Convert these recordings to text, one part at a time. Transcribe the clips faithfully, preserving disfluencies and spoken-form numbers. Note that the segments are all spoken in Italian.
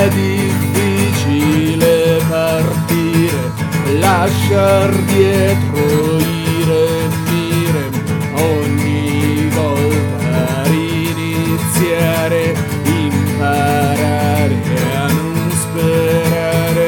è difficile partire, lasciar dietro ire, mire, ogni volta riniziare, imparare a non sperare,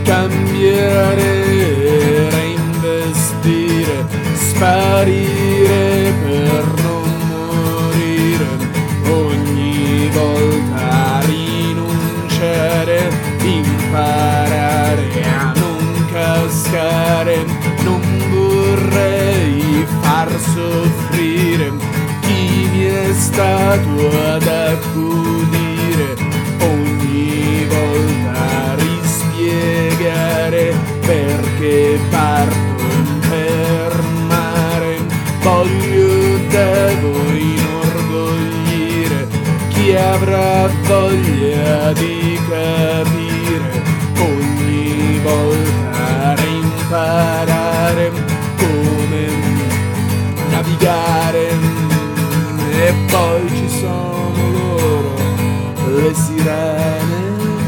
cambiare, reinvestire, sparire per non morire, ogni volta rinunciare, imparare a non cascare. Non vorrei far soffrire chi mi è stato ad accudire, ogni volta rispiegare perché parto per mare. Voglio, devo inorgoglire chi avrà voglia di capire, ogni volta reimparare come navigare. E poi ci sono loro, le sirene,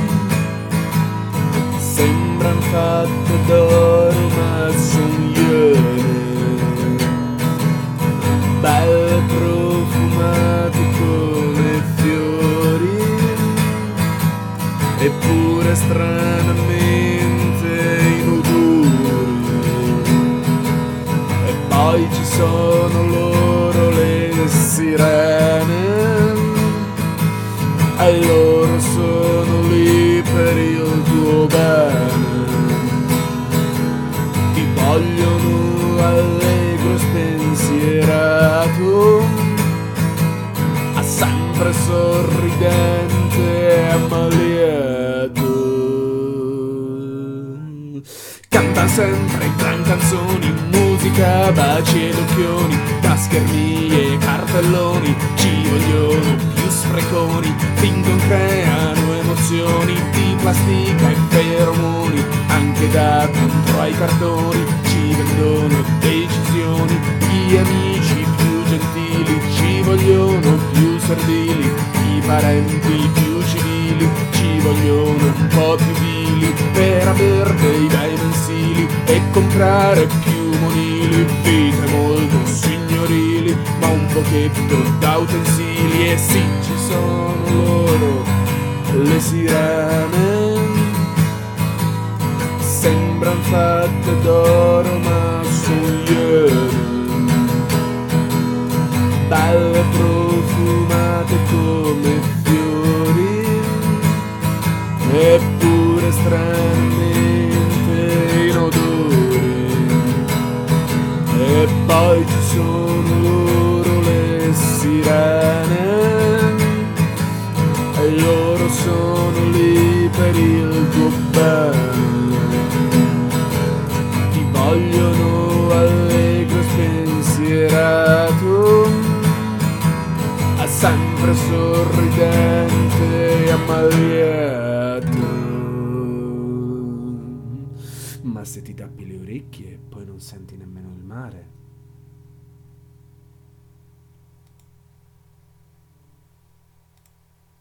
sembran fatte d'oro ma son iene, belle profumate come fiori, eppure stranamente inodori. E poi ci sono loro, le sirene, e loro sono lì per il tuo bene, ti vogliono allegro spensierato, a sempre sorridente e ammaliato. Canta sempre gran canzoni, musica, baci ed occhioni, da schermi e cartelloni, ci vogliono più spreconi, fingon creano emozioni di plastica e feromoni, anche da dentro ai cartoni ci vendono decisioni. Gli amici più gentili ci vogliono più servili, i parenti più civili ci vogliono un po' più vili per aver dei bei mensili e comprare più monili. Vite molto signorili ma un pochetto da utensili. E sì, ci sono loro, le sirene, sembran fatte d'oro ma son iene, belle profumate come fiori, eppure stranamente inodori. E poi ci sono loro, le sirene, e loro sono lì per il tuo bene, ti vogliono allegro spensierato, a sempre sorridente e ammaliato. Ma se ti tappi le orecchie poi non senti nemmeno il mare.